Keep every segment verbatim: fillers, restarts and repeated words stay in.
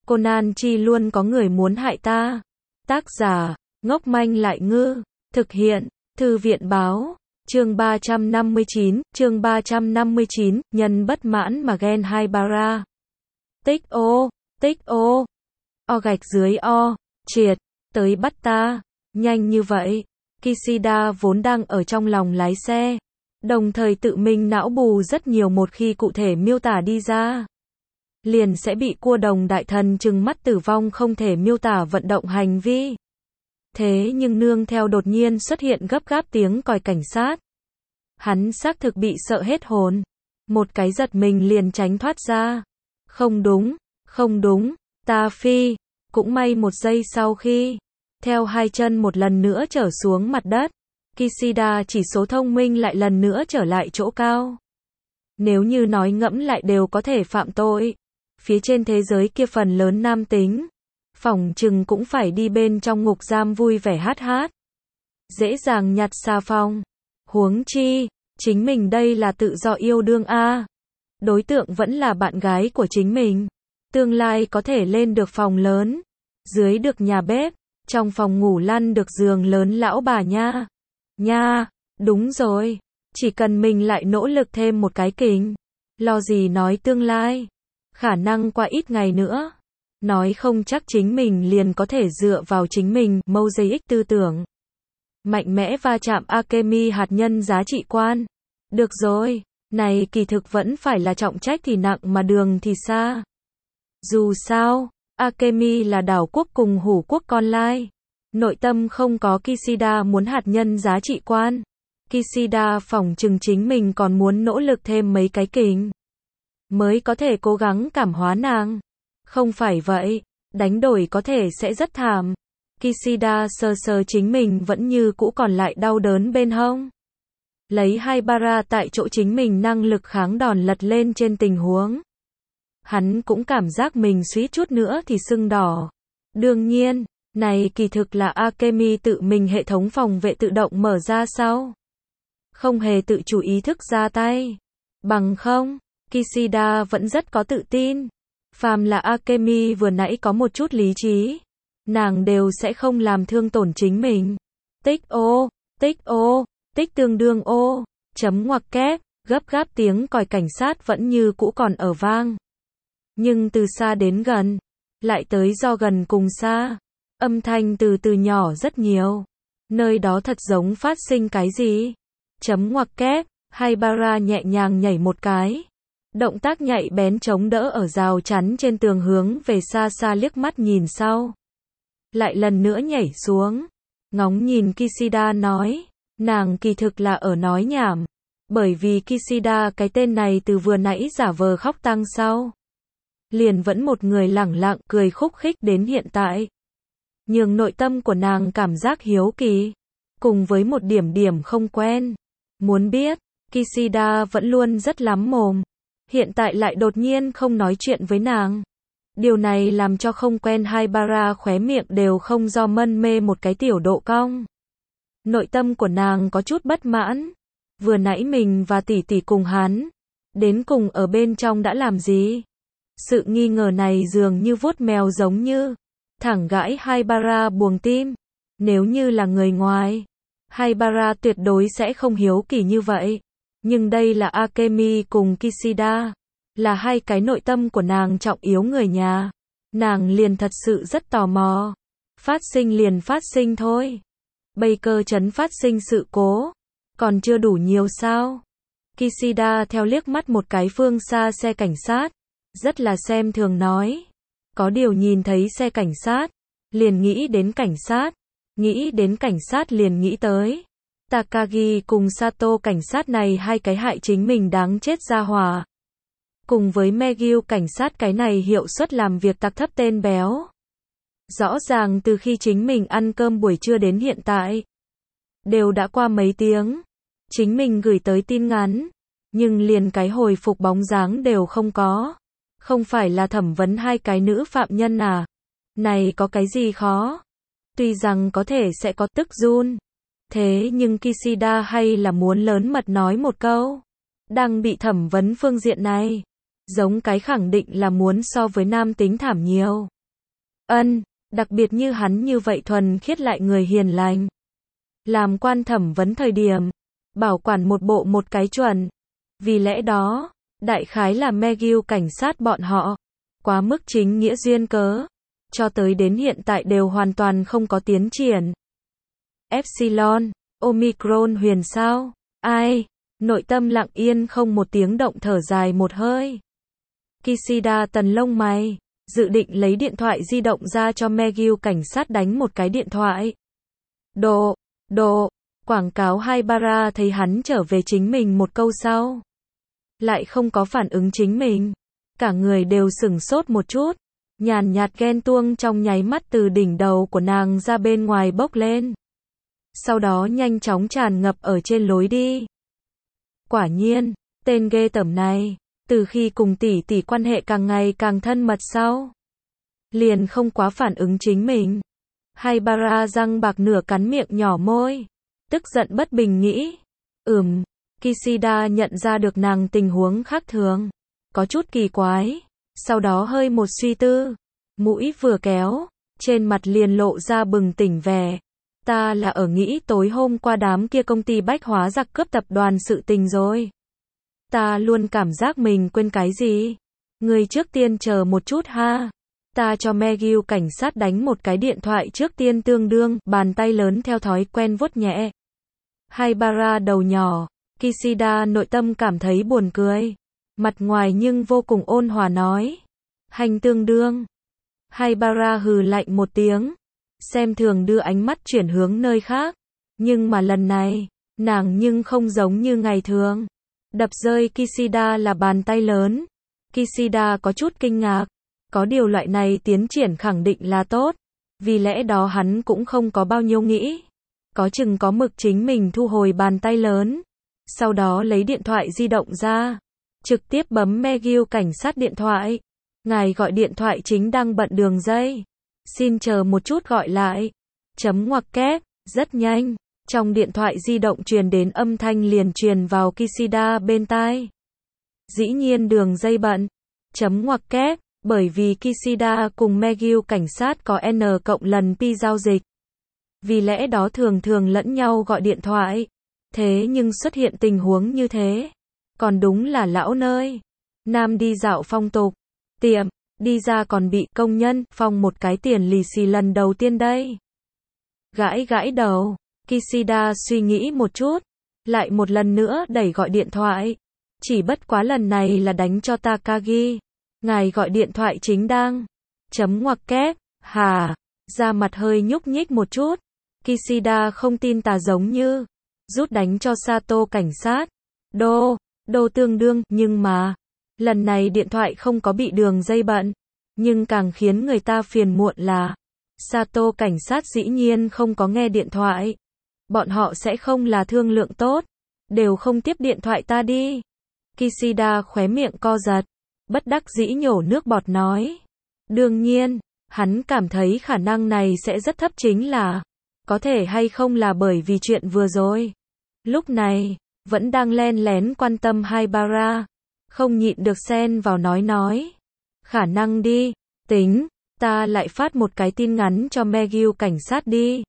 Conan chi luôn có người muốn hại ta. Tác giả, ngốc manh lại ngư. Thực hiện, Thư viện báo. Chương ba trăm năm mươi chín, chương ba trăm năm mươi chín, nhân bất mãn mà ghen Haibara. Tích ô, tích ô. O gạch dưới o, triệt, tới bắt ta. Nhanh như vậy. Kishida vốn đang ở trong lòng lái xe. Đồng thời tự mình não bù rất nhiều một khi cụ thể miêu tả đi ra. Liền sẽ bị cua đồng đại thần trừng mắt tử vong không thể miêu tả vận động hành vi. Thế nhưng nương theo đột nhiên xuất hiện gấp gáp tiếng còi cảnh sát. Hắn xác thực bị sợ hết hồn. Một cái giật mình liền tránh thoát ra. Không đúng, không đúng, ta phi. Cũng may một giây sau khi theo hai chân một lần nữa trở xuống mặt đất, Kishida chỉ số thông minh lại lần nữa trở lại chỗ cao. Nếu như nói ngẫm lại đều có thể phạm tội. Phía trên thế giới kia phần lớn nam tính. Phỏng chừng cũng phải đi bên trong ngục giam vui vẻ hát hát. Dễ dàng nhặt xà phòng. Huống chi, chính mình đây là tự do yêu đương a. Đối tượng vẫn là bạn gái của chính mình. Tương lai có thể lên được phòng lớn. Dưới được nhà bếp. Trong phòng ngủ lăn được giường lớn lão bà nha. Nha, đúng rồi. Chỉ cần mình lại nỗ lực thêm một cái kình. Lo gì nói tương lai. Khả năng qua ít ngày nữa. Nói không chắc chính mình liền có thể dựa vào chính mình, mosaic tư tưởng. Mạnh mẽ va chạm alchemy hạt nhân giá trị quan. Được rồi, này kỳ thực vẫn phải là trọng trách thì nặng mà đường thì xa. Dù sao, alchemy là đảo quốc cùng hủ quốc con lai. Nội tâm không có Kishida muốn hạt nhân giá trị quan. Kishida phỏng chừng chính mình còn muốn nỗ lực thêm mấy cái kình. Mới có thể cố gắng cảm hóa nàng. Không phải vậy, đánh đổi có thể sẽ rất thảm. Kishida sờ sờ chính mình vẫn như cũ còn lại đau đớn bên hông. Lấy Haibara tại chỗ chính mình năng lực kháng đòn lật lên trên tình huống. Hắn cũng cảm giác mình suýt chút nữa thì sưng đỏ. Đương nhiên, này kỳ thực là alchemy tự mình hệ thống phòng vệ tự động mở ra sau. Không hề tự chủ ý thức ra tay. Bằng không, Kishida vẫn rất có tự tin. Phàm là alchemy vừa nãy có một chút lý trí. Nàng đều sẽ không làm thương tổn chính mình. Tích ô, tích ô, tích tương đương ô, chấm ngoặc kép, gấp gáp tiếng còi cảnh sát vẫn như cũ còn ở vang. Nhưng từ xa đến gần, lại tới do gần cùng xa. Âm thanh từ từ nhỏ rất nhiều. Nơi đó thật giống phát sinh cái gì? Chấm ngoặc kép, Haibara nhẹ nhàng nhảy một cái. Động tác nhạy bén chống đỡ ở rào chắn trên tường hướng về xa xa liếc mắt nhìn sau. Lại lần nữa nhảy xuống. Ngóng nhìn Kishida nói. Nàng kỳ thực là ở nói nhảm. Bởi vì Kishida cái tên này từ vừa nãy giả vờ khóc tăng sau. Liền vẫn một người lẳng lặng cười khúc khích đến hiện tại. Nhường nội tâm của nàng cảm giác hiếu kỳ. Cùng với một điểm điểm không quen. Muốn biết, Kishida vẫn luôn rất lắm mồm. Hiện tại lại đột nhiên không nói chuyện với nàng. Điều này làm cho không quen Haibara khóe miệng đều không do mân mê một cái tiểu độ cong. Nội tâm của nàng có chút bất mãn. Vừa nãy mình và tỷ tỷ cùng hắn. Đến cùng ở bên trong đã làm gì? Sự nghi ngờ này dường như vuốt mèo giống như. Thẳng gãi Haibara buồng tim. Nếu như là người ngoài. Haibara tuyệt đối sẽ không hiếu kỳ như vậy. Nhưng đây là alchemy cùng Kishida. Là hai cái nội tâm của nàng trọng yếu người nhà. Nàng liền thật sự rất tò mò. Phát sinh liền phát sinh thôi. Bây cơ chấn phát sinh sự cố. Còn chưa đủ nhiều sao? Kishida theo liếc mắt một cái phương xa xe cảnh sát. Rất là xem thường nói. Có điều nhìn thấy xe cảnh sát. Liền nghĩ đến cảnh sát. Nghĩ đến cảnh sát liền nghĩ tới. Takagi cùng Sato cảnh sát này hai cái hại chính mình đáng chết ra hỏa. Cùng với Megyu cảnh sát cái này hiệu suất làm việc tặc thấp tên béo. Rõ ràng từ khi chính mình ăn cơm buổi trưa đến hiện tại. Đều đã qua mấy tiếng. Chính mình gửi tới tin ngắn. Nhưng liền cái hồi phục bóng dáng đều không có. Không phải là thẩm vấn hai cái nữ phạm nhân à? Này có cái gì khó? Tuy rằng có thể sẽ có tức run. Thế nhưng Kishida hay là muốn lớn mật nói một câu. Đang bị thẩm vấn phương diện này. Giống cái khẳng định là muốn so với nam tính thảm nhiều. Ân, đặc biệt như hắn như vậy thuần khiết lại người hiền lành. Làm quan thẩm vấn thời điểm, bảo quản một bộ một cái chuẩn. Vì lẽ đó, đại khái là McGill cảnh sát bọn họ, quá mức chính nghĩa duyên cớ, cho tới đến hiện tại đều hoàn toàn không có tiến triển. Epsilon, Omicron huyền sao? Ai? Nội tâm lặng yên không một tiếng động thở dài một hơi. Kishida tần lông mày, dự định lấy điện thoại di động ra cho McGill cảnh sát đánh một cái điện thoại. Độ, độ, quảng cáo Haibara thấy hắn trở về chính mình một câu sau. Lại không có phản ứng chính mình. Cả người đều sửng sốt một chút. Nhàn nhạt ghen tuông trong nháy mắt từ đỉnh đầu của nàng ra bên ngoài bốc lên. Sau đó nhanh chóng tràn ngập ở trên lối đi. Quả nhiên, tên ghê tởm này, từ khi cùng tỷ tỷ quan hệ càng ngày càng thân mật sau, liền không quá phản ứng chính mình. Haibara răng bạc nửa cắn miệng nhỏ môi, tức giận bất bình nghĩ. Ừm, Kishida nhận ra được nàng tình huống khác thường, có chút kỳ quái, sau đó hơi một suy tư, mũi vừa kéo, trên mặt liền lộ ra bừng tỉnh vẻ. Ta là ở nghĩ tối hôm qua đám kia công ty bách hóa giặc cướp tập đoàn sự tình rồi. Ta luôn cảm giác mình quên cái gì. Người trước tiên chờ một chút ha. Ta cho McGill cảnh sát đánh một cái điện thoại trước tiên tương đương, bàn tay lớn theo thói quen vuốt nhẹ. Haibara đầu nhỏ, Kishida nội tâm cảm thấy buồn cười. Mặt ngoài nhưng vô cùng ôn hòa nói. Hành tương đương. Haibara hừ lạnh một tiếng. Xem thường đưa ánh mắt chuyển hướng nơi khác. Nhưng mà lần này, nàng nhưng không giống như ngày thường. Đập rơi Kishida là bàn tay lớn. Kishida có chút kinh ngạc. Có điều loại này tiến triển khẳng định là tốt. Vì lẽ đó hắn cũng không có bao nhiêu nghĩ. Có chừng có mực chính mình thu hồi bàn tay lớn. Sau đó lấy điện thoại di động ra. Trực tiếp bấm McGill cảnh sát điện thoại. Ngài gọi điện thoại chính đang bận đường dây. Xin chờ một chút gọi lại. Chấm ngoặc kép, rất nhanh. Trong điện thoại di động truyền đến âm thanh liền truyền vào Kishida bên tai. Dĩ nhiên đường dây bận. Chấm ngoặc kép, bởi vì Kishida cùng McGill cảnh sát có N cộng lần pi giao dịch. Vì lẽ đó thường thường lẫn nhau gọi điện thoại. Thế nhưng xuất hiện tình huống như thế. Còn đúng là lão nơi. Nam đi dạo phong tục. Tiệm. Đi ra còn bị công nhân phong một cái tiền lì xì lần đầu tiên đây. Gãi gãi đầu. Kishida suy nghĩ một chút. Lại một lần nữa đẩy gọi điện thoại. Chỉ bất quá lần này là đánh cho Takagi. Ngài gọi điện thoại chính đang. Chấm ngoặc kép. Hà. Da mặt hơi nhúc nhích một chút. Kishida không tin tà giống như. Rút đánh cho Sato cảnh sát. Đô. Đô tương đương. Nhưng mà. Lần này điện thoại không có bị đường dây bận. Nhưng càng khiến người ta phiền muộn là. Sato cảnh sát dĩ nhiên không có nghe điện thoại. Bọn họ sẽ không là thương lượng tốt. Đều không tiếp điện thoại ta đi. Kishida khóe miệng co giật. Bất đắc dĩ nhổ nước bọt nói. Đương nhiên, hắn cảm thấy khả năng này sẽ rất thấp chính là. Có thể hay không là bởi vì chuyện vừa rồi. Lúc này, vẫn đang len lén quan tâm Haibara. Không nhịn được xen vào nói nói. Khả năng đi, tính, ta lại phát một cái tin ngắn cho McGill cảnh sát đi.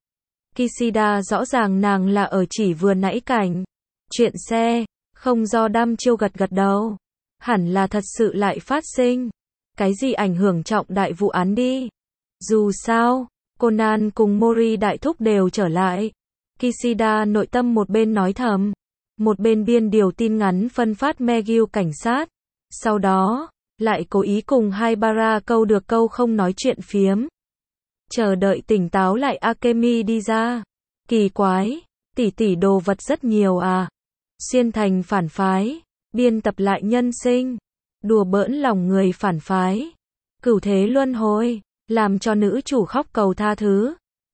Kishida rõ ràng nàng là ở chỉ vừa nãy cảnh. Chuyện xe, không do đăm chiêu gật gật đầu. Hẳn là thật sự lại phát sinh. Cái gì ảnh hưởng trọng đại vụ án đi. Dù sao, Conan cùng Mori đại thúc đều trở lại. Kishida nội tâm một bên nói thầm. Một bên biên điều tin ngắn phân phát McGill cảnh sát. Sau đó, lại cố ý cùng Haibara câu được câu không nói chuyện phiếm. Chờ đợi tỉnh táo lại Akemi đi ra. Kỳ quái, tỷ tỷ đồ vật rất nhiều à. Xuyên thành phản phái, biên tập lại nhân sinh. Đùa bỡn lòng người phản phái. Cửu thế luân hồi, làm cho nữ chủ khóc cầu tha thứ.